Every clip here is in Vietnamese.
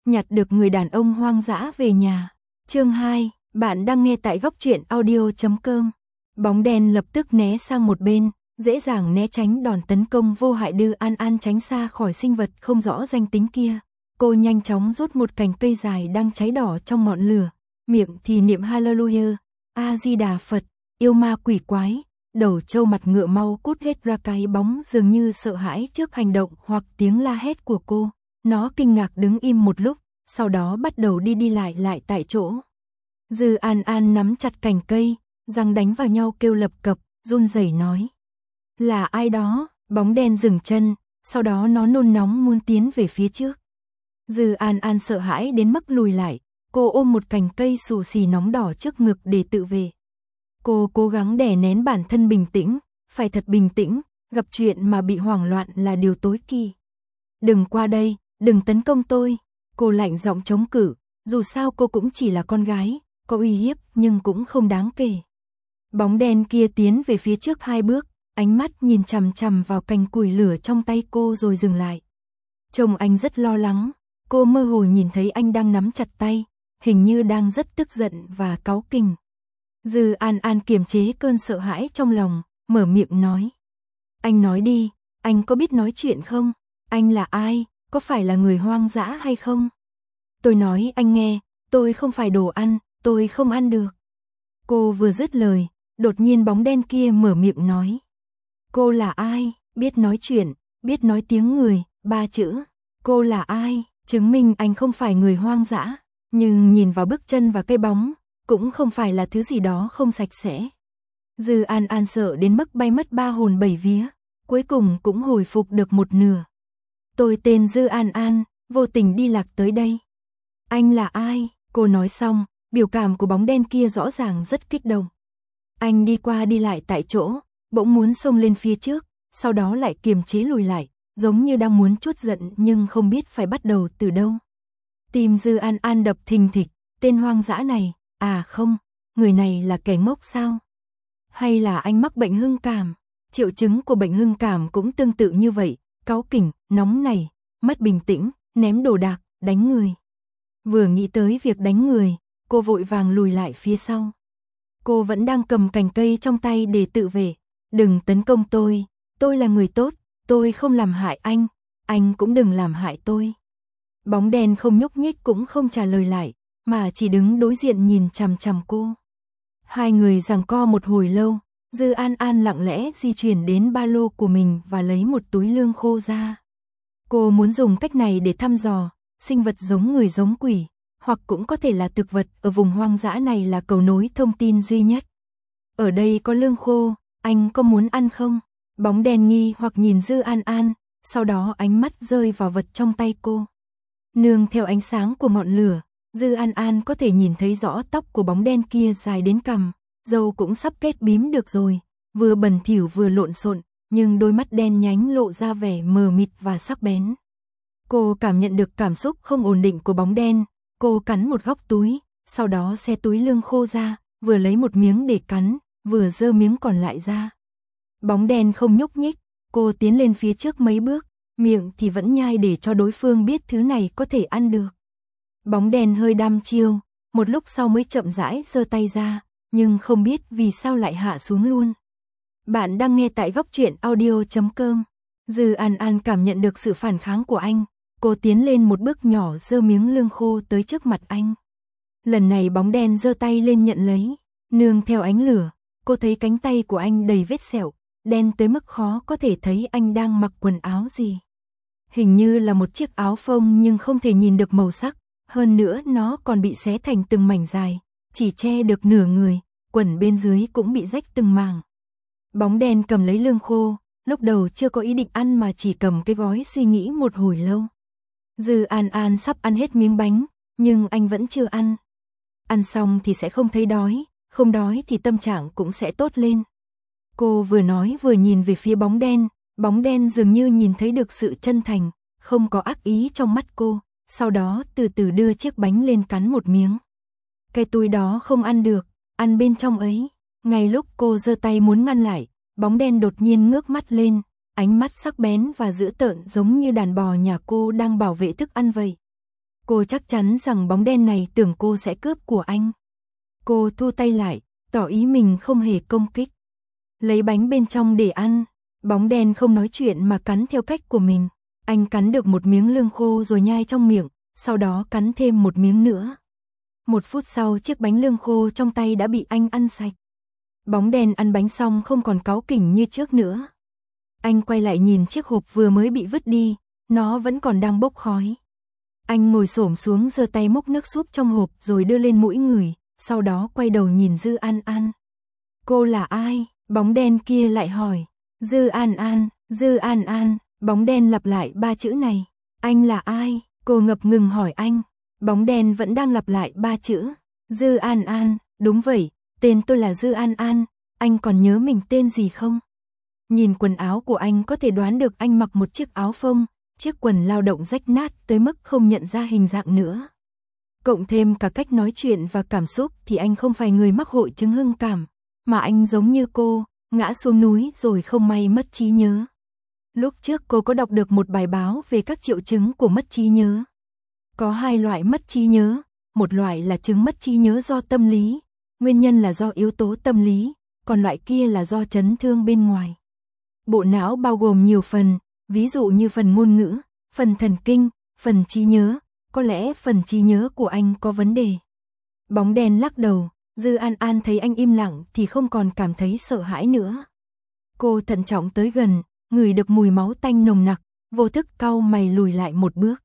nhặt được người đàn ông hoang dã về nhà. Chương 2, bạn đang nghe tại góc truyện audio.com. Bóng đen lập tức né sang một bên, dễ dàng né tránh đòn tấn công vô hại đưa An An tránh xa khỏi sinh vật không rõ danh tính kia. Cô nhanh chóng rút một cành cây dài đang cháy đỏ trong ngọn lửa, miệng thì niệm Hallelujah, A-di-đà Phật, yêu ma quỷ quái. Đầu trâu mặt ngựa mau cút hết ra. Cái bóng dường như sợ hãi trước hành động hoặc tiếng la hét của cô. Nó kinh ngạc đứng im một lúc, sau đó bắt đầu đi lại tại chỗ. Dư An An nắm chặt cành cây, răng đánh vào nhau kêu lập cập, run rẩy nói. Là ai đó? Bóng đen dừng chân, sau đó nó nôn nóng muốn tiến về phía trước. Dư An An sợ hãi đến mức lùi lại, cô ôm một cành cây xù xì nóng đỏ trước ngực để tự vệ. Cô cố gắng đè nén bản thân bình tĩnh, phải thật bình tĩnh, gặp chuyện mà bị hoảng loạn là điều tối kỵ. Đừng qua đây, đừng tấn công tôi, cô lạnh giọng chống cự, dù sao cô cũng chỉ là con gái, có uy hiếp nhưng cũng không đáng kể. Bóng đen kia tiến về phía trước 2 bước, ánh mắt nhìn chằm chằm vào cành củi lửa trong tay cô rồi dừng lại. Trông anh rất lo lắng, cô mơ hồ nhìn thấy anh đang nắm chặt tay, hình như đang rất tức giận và cáu kỉnh. Dư An An kiềm chế cơn sợ hãi trong lòng, mở miệng nói. Anh nói đi, anh có biết nói chuyện không? Anh là ai? Có phải là người hoang dã hay không? Tôi nói anh nghe, tôi không phải đồ ăn, tôi không ăn được. Cô vừa dứt lời, đột nhiên bóng đen kia mở miệng nói. Cô là ai? Biết nói chuyện, biết nói tiếng người, 3 chữ. Cô là ai? Chứng minh anh không phải người hoang dã, nhưng nhìn vào bước chân và cây bóng, cũng không phải là thứ gì đó không sạch sẽ. Dư An An sợ đến mức bay mất 3 hồn 7 vía, cuối cùng cũng hồi phục được một nửa. Tôi tên Dư An An, vô tình đi lạc tới đây. Anh là ai? Cô nói xong, biểu cảm của bóng đen kia rõ ràng rất kích động. Anh đi qua đi lại tại chỗ, bỗng muốn xông lên phía trước, sau đó lại kiềm chế lùi lại, giống như đang muốn trút giận nhưng không biết phải bắt đầu từ đâu. Tim Dư An An đập thình thịch, tên hoang dã này, à không, người này là kẻ ngốc sao? Hay là anh mắc bệnh hưng cảm? Triệu chứng của bệnh hưng cảm cũng tương tự như vậy, cáu kỉnh, nóng nảy, mất bình tĩnh, ném đồ đạc, đánh người. Vừa nghĩ tới việc đánh người, cô vội vàng lùi lại phía sau. Cô vẫn đang cầm cành cây trong tay để tự vệ. Đừng tấn công tôi là người tốt, tôi không làm hại anh cũng đừng làm hại tôi. Bóng đen không nhúc nhích cũng không trả lời lại, mà chỉ đứng đối diện nhìn chằm chằm cô. Hai người giằng co một hồi lâu, Dư An An lặng lẽ di chuyển đến ba lô của mình và lấy một túi lương khô ra. Cô muốn dùng cách này để thăm dò, sinh vật giống người giống quỷ, hoặc cũng có thể là thực vật, ở vùng hoang dã này là cầu nối thông tin duy nhất. Ở đây có lương khô, anh có muốn ăn không? Bóng đen nghi hoặc nhìn Dư An An, sau đó ánh mắt rơi vào vật trong tay cô. Nương theo ánh sáng của ngọn lửa, Dư An An có thể nhìn thấy rõ tóc của bóng đen kia dài đến cằm, râu cũng sắp kết bím được rồi, vừa bẩn thỉu vừa lộn xộn, nhưng đôi mắt đen nhánh lộ ra vẻ mờ mịt và sắc bén. Cô cảm nhận được cảm xúc không ổn định của bóng đen, cô cắn một góc túi, sau đó xe túi lương khô ra, vừa lấy một miếng để cắn, vừa giơ miếng còn lại ra. Bóng đen không nhúc nhích, cô tiến lên phía trước mấy bước, miệng thì vẫn nhai để cho đối phương biết thứ này có thể ăn được. Bóng đen hơi đăm chiêu, một lúc sau mới chậm rãi giơ tay ra, nhưng không biết vì sao lại hạ xuống luôn. Bạn đang nghe tại góc truyện audio.com. Dư An An cảm nhận được sự phản kháng của anh, cô tiến lên một bước nhỏ giơ miếng lương khô tới trước mặt anh. Lần này bóng đen giơ tay lên nhận lấy, nương theo ánh lửa, cô thấy cánh tay của anh đầy vết sẹo, đen tới mức khó có thể thấy anh đang mặc quần áo gì. Hình như là một chiếc áo phông nhưng không thể nhìn được màu sắc, hơn nữa nó còn bị xé thành từng mảnh dài, chỉ che được nửa người, quần bên dưới cũng bị rách từng mảng. Bóng đen cầm lấy lương khô, lúc đầu chưa có ý định ăn mà chỉ cầm cái gói suy nghĩ một hồi lâu. Dư An An sắp ăn hết miếng bánh, nhưng anh vẫn chưa ăn. Ăn xong thì sẽ không thấy đói, không đói thì tâm trạng cũng sẽ tốt lên. Cô vừa nói vừa nhìn về phía bóng đen dường như nhìn thấy được sự chân thành, không có ác ý trong mắt cô, sau đó từ từ đưa chiếc bánh lên cắn một miếng. Cái túi đó không ăn được, ăn bên trong ấy. Ngay lúc cô giơ tay muốn ngăn lại, bóng đen đột nhiên ngước mắt lên, ánh mắt sắc bén và dữ tợn giống như đàn bò nhà cô đang bảo vệ thức ăn vậy. Cô chắc chắn rằng bóng đen này tưởng cô sẽ cướp của anh. Cô thu tay lại, tỏ ý mình không hề công kích. Lấy bánh bên trong để ăn. Bóng đen không nói chuyện mà cắn theo cách của mình. Anh cắn được một miếng lương khô rồi nhai trong miệng, sau đó cắn thêm một miếng nữa. 1 phút sau chiếc bánh lương khô trong tay đã bị anh ăn sạch. Bóng đen ăn bánh xong không còn cáu kỉnh như trước nữa. Anh quay lại nhìn chiếc hộp vừa mới bị vứt đi, nó vẫn còn đang bốc khói. Anh ngồi xổm xuống giơ tay múc nước súp trong hộp rồi đưa lên mũi ngửi, sau đó quay đầu nhìn Dư An An. Cô là ai? Bóng đen kia lại hỏi. Dư An An, Dư An An, bóng đen lặp lại 3 chữ này. Anh là ai? Cô ngập ngừng hỏi anh. Bóng đen vẫn đang lặp lại 3 chữ. Dư An An, đúng vậy, tên tôi là Dư An An, anh còn nhớ mình tên gì không? Nhìn quần áo của anh có thể đoán được anh mặc một chiếc áo phông, chiếc quần lao động rách nát tới mức không nhận ra hình dạng nữa. Cộng thêm cả cách nói chuyện và cảm xúc thì anh không phải người mắc hội chứng hưng cảm, mà anh giống như cô, ngã xuống núi rồi không may mất trí nhớ. Lúc trước cô có đọc được một bài báo về các triệu chứng của mất trí nhớ. Có 2 loại mất trí nhớ, một loại là chứng mất trí nhớ do tâm lý, nguyên nhân là do yếu tố tâm lý, còn loại kia là do chấn thương bên ngoài. Bộ não bao gồm nhiều phần, ví dụ như phần ngôn ngữ, phần thần kinh, phần trí nhớ, có lẽ phần trí nhớ của anh có vấn đề. Bóng đen lắc đầu, Dư An An thấy anh im lặng thì không còn cảm thấy sợ hãi nữa. Cô thận trọng tới gần, ngửi được mùi máu tanh nồng nặc, vô thức cau mày lùi lại một bước.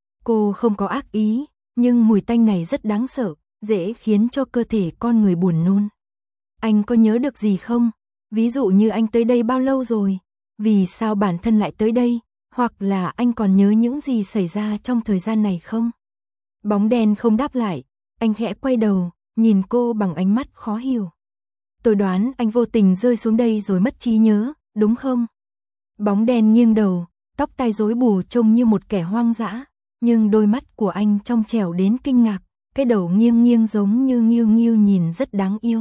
Cô không có ác ý, nhưng mùi tanh này rất đáng sợ, dễ khiến cho cơ thể con người buồn nôn. Anh có nhớ được gì không? Ví dụ như anh tới đây bao lâu rồi? Vì sao bản thân lại tới đây? Hoặc là anh còn nhớ những gì xảy ra trong thời gian này không? Bóng đen không đáp lại, anh khẽ quay đầu, nhìn cô bằng ánh mắt khó hiểu. Tôi đoán anh vô tình rơi xuống đây rồi mất trí nhớ, đúng không? Bóng đen nghiêng đầu, tóc tai rối bù trông như một kẻ hoang dã, nhưng đôi mắt của anh trong trẻo đến kinh ngạc, cái đầu nghiêng nghiêng giống như nghiêu nghiêu nhìn rất đáng yêu.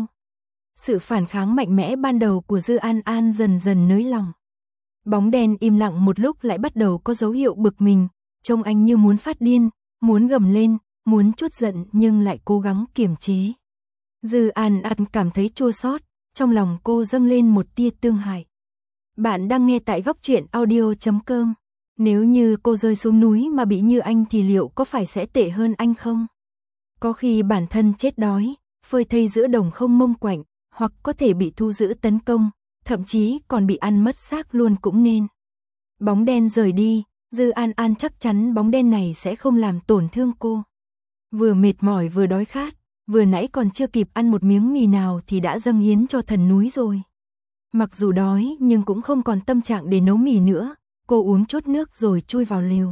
Sự phản kháng mạnh mẽ ban đầu của Dư An An dần dần nới lỏng. Bóng đen im lặng một lúc lại bắt đầu có dấu hiệu bực mình, trông anh như muốn phát điên, muốn gầm lên, muốn trút giận nhưng lại cố gắng kiềm chế. Dư An An cảm thấy chua xót, trong lòng cô dâng lên một tia tương hại. Bạn đang nghe tại Góc Truyện Audio.com. Nếu như cô rơi xuống núi mà bị như anh thì liệu có phải sẽ tệ hơn anh không? Có khi bản thân chết đói, phơi thây giữa đồng không mông quạnh, hoặc có thể bị thu giữ tấn công, thậm chí còn bị ăn mất xác luôn cũng nên. Bóng đen rời đi, Dư An An chắc chắn bóng đen này sẽ không làm tổn thương cô. Vừa mệt mỏi vừa đói khát, vừa nãy còn chưa kịp ăn một miếng mì nào thì đã dâng hiến cho thần núi rồi. Mặc dù đói nhưng cũng không còn tâm trạng để nấu mì nữa, cô uống chốt nước rồi chui vào lều.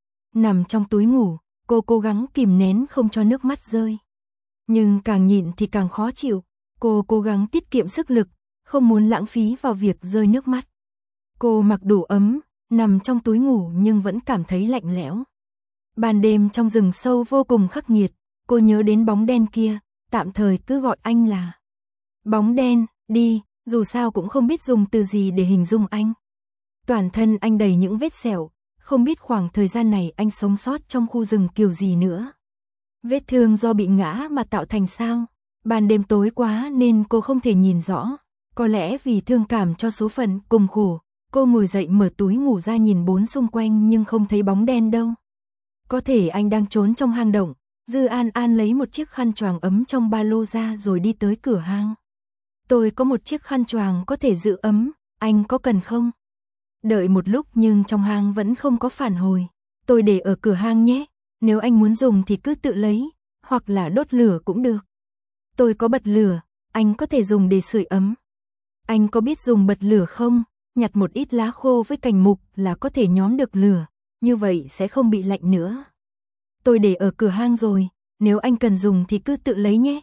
Nằm trong túi ngủ, cô cố gắng kìm nén không cho nước mắt rơi. Nhưng càng nhịn thì càng khó chịu, cô cố gắng tiết kiệm sức lực, không muốn lãng phí vào việc rơi nước mắt. Cô mặc đủ ấm, nằm trong túi ngủ nhưng vẫn cảm thấy lạnh lẽo. Ban đêm trong rừng sâu vô cùng khắc nghiệt, cô nhớ đến bóng đen kia, tạm thời cứ gọi anh là bóng đen, đi, dù sao cũng không biết dùng từ gì để hình dung anh. Toàn thân anh đầy những vết sẹo, không biết khoảng thời gian này anh sống sót trong khu rừng kiểu gì nữa. Vết thương do bị ngã mà tạo thành sao? Ban đêm tối quá nên cô không thể nhìn rõ. Có lẽ vì thương cảm cho số phận cùng khổ, cô ngồi dậy mở túi ngủ ra nhìn bốn xung quanh nhưng không thấy bóng đen đâu. Có thể anh đang trốn trong hang động. Dư An An lấy một chiếc khăn choàng ấm trong ba lô ra rồi đi tới cửa hang. Tôi có một chiếc khăn choàng có thể giữ ấm, anh có cần không? Đợi một lúc nhưng trong hang vẫn không có phản hồi. Tôi để ở cửa hang nhé, nếu anh muốn dùng thì cứ tự lấy, hoặc là đốt lửa cũng được. Tôi có bật lửa, anh có thể dùng để sưởi ấm. Anh có biết dùng bật lửa không? Nhặt một ít lá khô với cành mục là có thể nhóm được lửa, như vậy sẽ không bị lạnh nữa. Tôi để ở cửa hang rồi, nếu anh cần dùng thì cứ tự lấy nhé.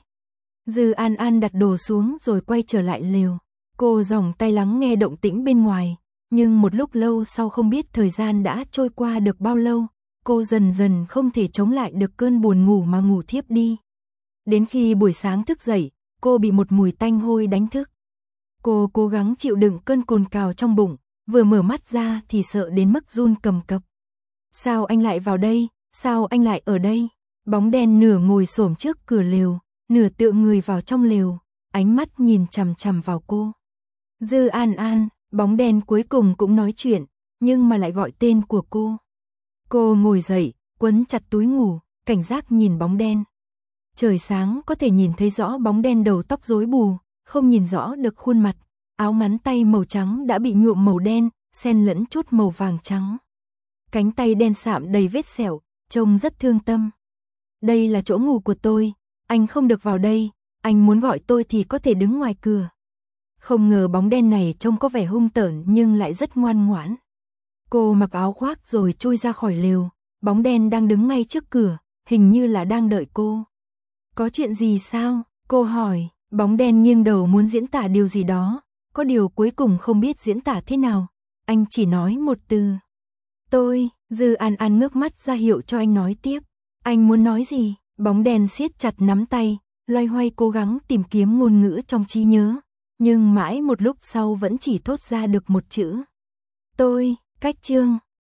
Dư An An đặt đồ xuống rồi quay trở lại lều. Cô giòng tay lắng nghe động tĩnh bên ngoài, nhưng một lúc lâu sau không biết thời gian đã trôi qua được bao lâu, cô dần dần không thể chống lại được cơn buồn ngủ mà ngủ thiếp đi. Đến khi buổi sáng thức dậy, cô bị một mùi tanh hôi đánh thức. Cô cố gắng chịu đựng cơn cồn cào trong bụng, vừa mở mắt ra thì sợ đến mức run cầm cập. Sao anh lại vào đây? Sao anh lại ở đây? Bóng đen nửa ngồi xổm trước cửa lều, nửa tựa người vào trong lều, ánh mắt nhìn chằm chằm vào cô. Dư An An, bóng đen cuối cùng cũng nói chuyện, nhưng mà lại gọi tên của cô. Cô ngồi dậy, quấn chặt túi ngủ, cảnh giác nhìn bóng đen. Trời sáng có thể nhìn thấy rõ bóng đen đầu tóc rối bù, không nhìn rõ được khuôn mặt, áo ngắn tay màu trắng đã bị nhuộm màu đen, xen lẫn chút màu vàng trắng. Cánh tay đen sạm đầy vết sẹo, trông rất thương tâm. Đây là chỗ ngủ của tôi, anh không được vào đây, anh muốn gọi tôi thì có thể đứng ngoài cửa. Không ngờ bóng đen này trông có vẻ hung tợn nhưng lại rất ngoan ngoãn. Cô mặc áo khoác rồi chui ra khỏi lều, bóng đen đang đứng ngay trước cửa, hình như là đang đợi cô. Có chuyện gì sao? Cô hỏi, bóng đen nghiêng đầu muốn diễn tả điều gì đó, có điều cuối cùng không biết diễn tả thế nào. Anh chỉ nói một từ. Tôi, Dư An An ngước mắt ra hiệu cho anh nói tiếp. Anh muốn nói gì? Bóng đen siết chặt nắm tay, loay hoay cố gắng tìm kiếm ngôn ngữ trong trí nhớ, nhưng mãi một lúc sau vẫn chỉ thốt ra được một chữ. Tôi, Cách Trương.